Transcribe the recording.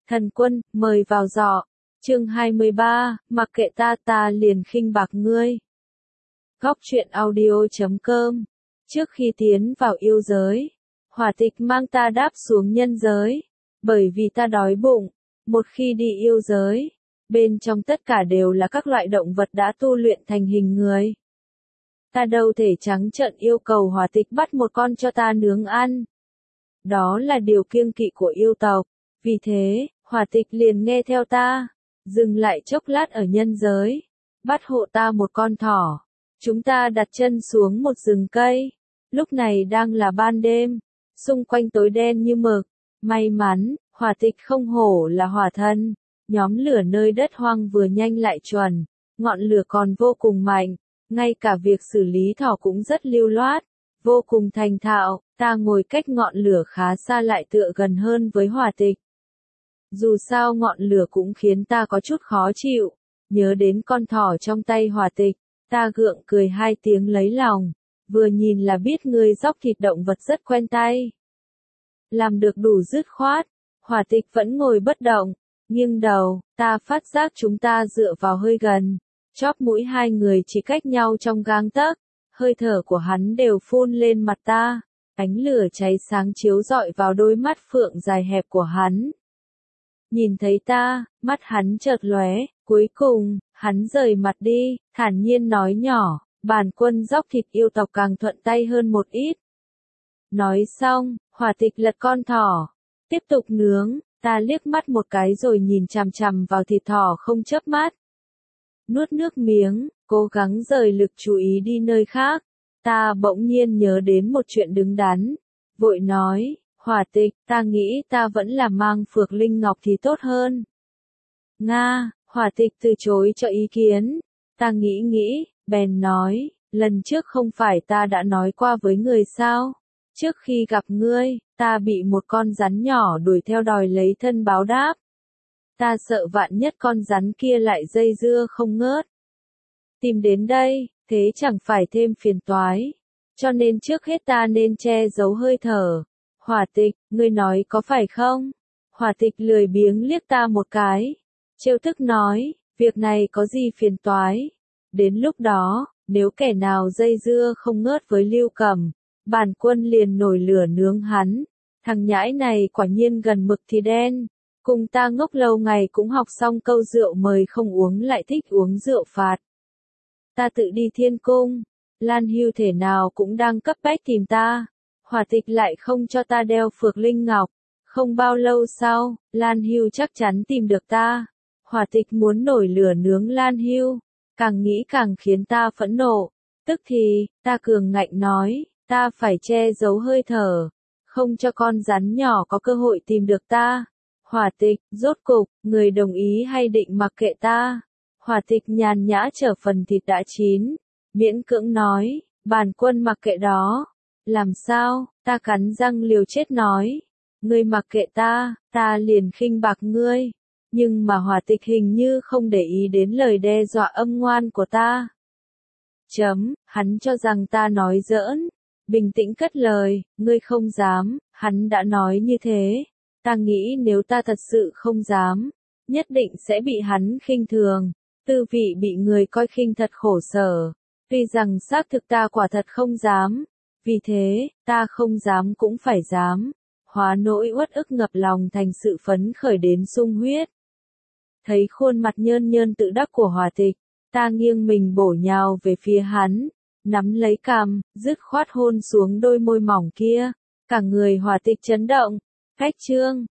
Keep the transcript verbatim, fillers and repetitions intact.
Thần Quân, mời vào giỏ. Chương hai mươi ba, mặc kệ ta ta liền khinh bạc ngươi. Góc truyện audio chấm com. Trước khi tiến vào yêu giới, Hỏa Tịch mang ta đáp xuống nhân giới, bởi vì ta đói bụng. Một khi đi yêu giới, bên trong tất cả đều là các loại động vật đã tu luyện thành hình người. Ta đâu thể trắng trợn yêu cầu Hỏa Tịch bắt một con cho ta nướng ăn. Đó là điều kiêng kỵ của yêu tộc, vì thế, Hỏa Tịch liền nghe theo ta, dừng lại chốc lát ở nhân giới, bắt hộ ta một con thỏ. Chúng ta đặt chân xuống một rừng cây, lúc này đang là ban đêm, xung quanh tối đen như mực. May mắn, Hỏa Tịch không hổ là hỏa thân, nhóm lửa nơi đất hoang vừa nhanh lại chuẩn, ngọn lửa còn vô cùng mạnh, ngay cả việc xử lý thỏ cũng rất lưu loát, vô cùng thành thạo. Ta ngồi cách ngọn lửa khá xa lại tựa gần hơn với Hỏa Tịch. Dù sao ngọn lửa cũng khiến ta có chút khó chịu, nhớ đến con thỏ trong tay Hỏa Tịch, ta gượng cười hai tiếng lấy lòng, vừa nhìn là biết ngươi dóc thịt động vật rất quen tay. Làm được đủ dứt khoát, Hỏa Tịch vẫn ngồi bất động, nghiêng đầu, ta phát giác chúng ta dựa vào hơi gần, chóp mũi hai người chỉ cách nhau trong gang tấc, hơi thở của hắn đều phun lên mặt ta, ánh lửa cháy sáng chiếu rọi vào đôi mắt phượng dài hẹp của hắn. Nhìn thấy ta, mắt hắn chợt lóe, cuối cùng, hắn rời mặt đi, thản nhiên nói nhỏ, Bản Quân dóc thịt yêu tộc càng thuận tay hơn một ít. Nói xong, Hỏa Tịch lật con thỏ, tiếp tục nướng, ta liếc mắt một cái rồi nhìn chằm chằm vào thịt thỏ không chớp mắt. Nuốt nước miếng, cố gắng rời lực chú ý đi nơi khác, ta bỗng nhiên nhớ đến một chuyện đứng đắn, vội nói, Hỏa Tịch, ta nghĩ ta vẫn là mang Phược Linh Ngọc thì tốt hơn. Nga, Hỏa Tịch từ chối cho ý kiến, ta nghĩ nghĩ, bèn nói, lần trước không phải ta đã nói qua với người sao, trước khi gặp ngươi, ta bị một con rắn nhỏ đuổi theo đòi lấy thân báo đáp. Ta sợ vạn nhất con rắn kia lại dây dưa không ngớt. Tìm đến đây, thế chẳng phải thêm phiền toái, cho nên trước hết ta nên che giấu hơi thở. Hỏa Tịch, ngươi nói có phải không? Hỏa Tịch lười biếng liếc ta một cái, trêu tức nói, việc này có gì phiền toái? Đến lúc đó, nếu kẻ nào dây dưa không ngớt với Lưu Cầm, Bản Quân liền nổi lửa nướng hắn. Thằng nhãi này quả nhiên gần mực thì đen, cùng ta ngốc lâu ngày cũng học xong câu rượu mời không uống lại thích uống rượu phạt. Ta tự đi thiên cung, Lan Hưu thể nào cũng đang cấp bách tìm ta. Hỏa Tịch lại không cho ta đeo Phược Linh Ngọc. Không bao lâu sau, Lan Hưu chắc chắn tìm được ta. Hỏa Tịch muốn nổi lửa nướng Lan Hưu, càng nghĩ càng khiến ta phẫn nộ. Tức thì, ta cường ngạnh nói, ta phải che giấu hơi thở, không cho con rắn nhỏ có cơ hội tìm được ta. Hỏa Tịch, rốt cục, người đồng ý hay định mặc kệ ta? Hỏa Tịch nhàn nhã chở phần thịt đã chín, miễn cưỡng nói, Bản Quân mặc kệ đó. Làm sao? Ta cắn răng liều chết nói, ngươi mặc kệ ta, ta liền khinh bạc ngươi. Nhưng mà Hỏa Tịch hình như không để ý đến lời đe dọa âm ngoan của ta. Chấm, hắn cho rằng ta nói giỡn, bình tĩnh cất lời, ngươi không dám, hắn đã nói như thế. Ta nghĩ nếu ta thật sự không dám, nhất định sẽ bị hắn khinh thường, tư vị bị người coi khinh thật khổ sở. Tuy rằng xác thực ta quả thật không dám, vì thế, ta không dám cũng phải dám, hóa nỗi uất ức ngập lòng thành sự phấn khởi đến sung huyết. Thấy khuôn mặt nhơn nhơn tự đắc của Hỏa Tịch, ta nghiêng mình bổ nhào về phía hắn, nắm lấy cằm, dứt khoát hôn xuống đôi môi mỏng kia, cả người Hỏa Tịch chấn động, phách trương,